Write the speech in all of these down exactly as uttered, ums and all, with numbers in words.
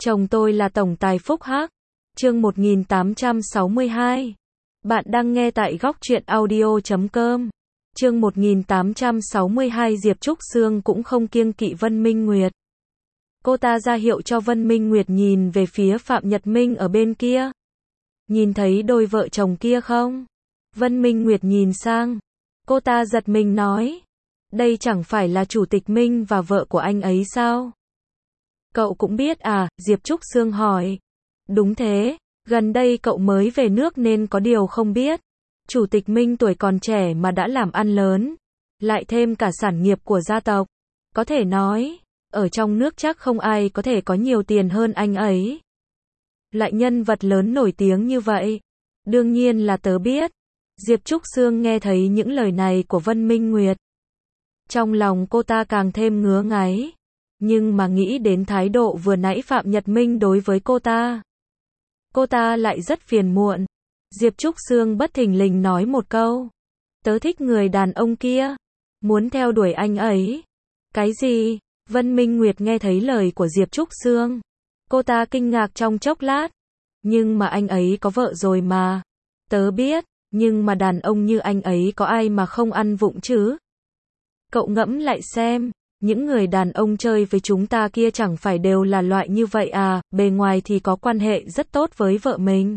Chồng tôi là tổng tài Phúc Hắc. Chương một nghìn tám trăm sáu mươi hai. Bạn đang nghe tại góc truyện audio chấm com. Chương một nghìn tám trăm sáu mươi hai. Diệp Trúc Sương cũng không kiêng kỵ Vân Minh Nguyệt. Cô ta ra hiệu cho Vân Minh Nguyệt nhìn về phía Phạm Nhật Minh ở bên kia. Nhìn thấy đôi vợ chồng kia không? Vân Minh Nguyệt nhìn sang. Cô ta giật mình nói. Đây chẳng phải là Chủ tịch Minh và vợ của anh ấy sao? Cậu cũng biết à? Diệp Trúc Sương hỏi. Đúng thế, gần đây cậu mới về nước nên có điều không biết. Chủ tịch Minh tuổi còn trẻ mà đã làm ăn lớn, lại thêm cả sản nghiệp của gia tộc. Có thể nói, ở trong nước chắc không ai có thể có nhiều tiền hơn anh ấy. Lại nhân vật lớn nổi tiếng như vậy. Đương nhiên là tớ biết. Diệp Trúc Sương nghe thấy những lời này của Vân Minh Nguyệt. Trong lòng cô ta càng thêm ngứa ngáy. Nhưng mà nghĩ đến thái độ vừa nãy Phạm Nhật Minh đối với cô ta, cô ta lại rất phiền muộn. Diệp Trúc Sương bất thình lình nói một câu. Tớ thích người đàn ông kia. Muốn theo đuổi anh ấy. Cái gì? Vân Minh Nguyệt nghe thấy lời của Diệp Trúc Sương. Cô ta kinh ngạc trong chốc lát. Nhưng mà anh ấy có vợ rồi mà. Tớ biết, nhưng mà đàn ông như anh ấy có ai mà không ăn vụng chứ? Cậu ngẫm lại xem. Những người đàn ông chơi với chúng ta kia chẳng phải đều là loại như vậy à, bề ngoài thì có quan hệ rất tốt với vợ mình.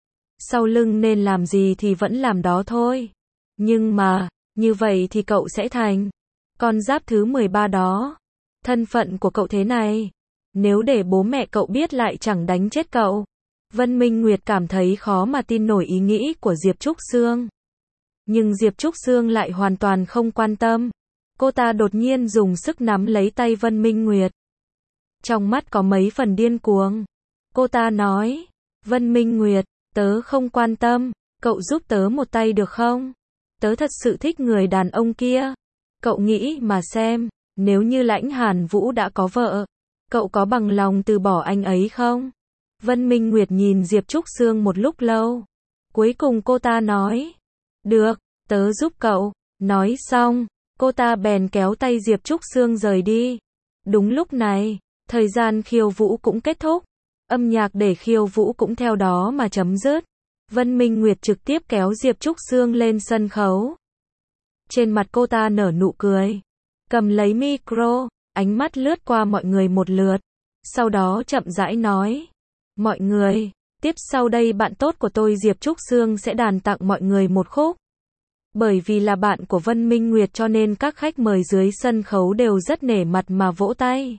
Sau lưng nên làm gì thì vẫn làm đó thôi. Nhưng mà, như vậy thì cậu sẽ thành con giáp thứ mười ba đó. Thân phận của cậu thế này, nếu để bố mẹ cậu biết lại chẳng đánh chết cậu. Vân Minh Nguyệt cảm thấy khó mà tin nổi ý nghĩ của Diệp Trúc Sương. Nhưng Diệp Trúc Sương lại hoàn toàn không quan tâm. Cô ta đột nhiên dùng sức nắm lấy tay Vân Minh Nguyệt. Trong mắt có mấy phần điên cuồng. Cô ta nói, Vân Minh Nguyệt, tớ không quan tâm, cậu giúp tớ một tay được không? Tớ thật sự thích người đàn ông kia. Cậu nghĩ mà xem, nếu như Lãnh Hàn Vũ đã có vợ, cậu có bằng lòng từ bỏ anh ấy không? Vân Minh Nguyệt nhìn Diệp Trúc Sương một lúc lâu. Cuối cùng cô ta nói, được, tớ giúp cậu. Nói xong, cô ta bèn kéo tay Diệp Trúc Sương rời đi. Đúng lúc này, thời gian khiêu vũ cũng kết thúc. Âm nhạc để khiêu vũ cũng theo đó mà chấm dứt. Vân Minh Nguyệt trực tiếp kéo Diệp Trúc Sương lên sân khấu. Trên mặt cô ta nở nụ cười. Cầm lấy micro, ánh mắt lướt qua mọi người một lượt. Sau đó chậm rãi nói. Mọi người, tiếp sau đây bạn tốt của tôi Diệp Trúc Sương sẽ đàn tặng mọi người một khúc. Bởi vì là bạn của Vân Minh Nguyệt cho nên các khách mời dưới sân khấu đều rất nể mặt mà vỗ tay.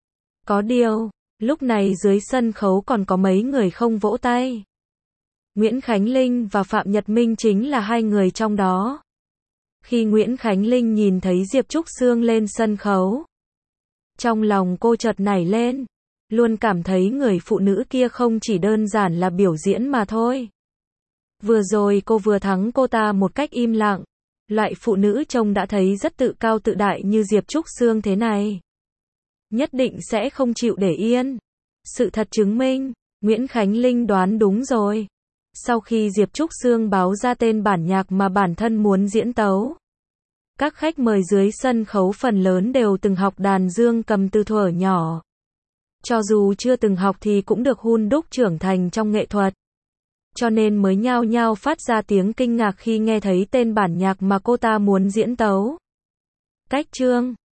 Có điều, lúc này dưới sân khấu còn có mấy người không vỗ tay. Nguyễn Khánh Linh và Phạm Nhật Minh chính là hai người trong đó. Khi Nguyễn Khánh Linh nhìn thấy Diệp Trúc Sương lên sân khấu, trong lòng cô chợt nảy lên, luôn cảm thấy người phụ nữ kia không chỉ đơn giản là biểu diễn mà thôi. Vừa rồi cô vừa thắng cô ta một cách im lặng. Loại phụ nữ trông đã thấy rất tự cao tự đại như Diệp Trúc Sương thế này, nhất định sẽ không chịu để yên. Sự thật chứng minh, Nguyễn Khánh Linh đoán đúng rồi. Sau khi Diệp Trúc Sương báo ra tên bản nhạc mà bản thân muốn diễn tấu, các khách mời dưới sân khấu phần lớn đều từng học đàn dương cầm từ thuở nhỏ. Cho dù chưa từng học thì cũng được hun đúc trưởng thành trong nghệ thuật. Cho nên mới nhao nhao phát ra tiếng kinh ngạc khi nghe thấy tên bản nhạc mà cô ta muốn diễn tấu. Cách chương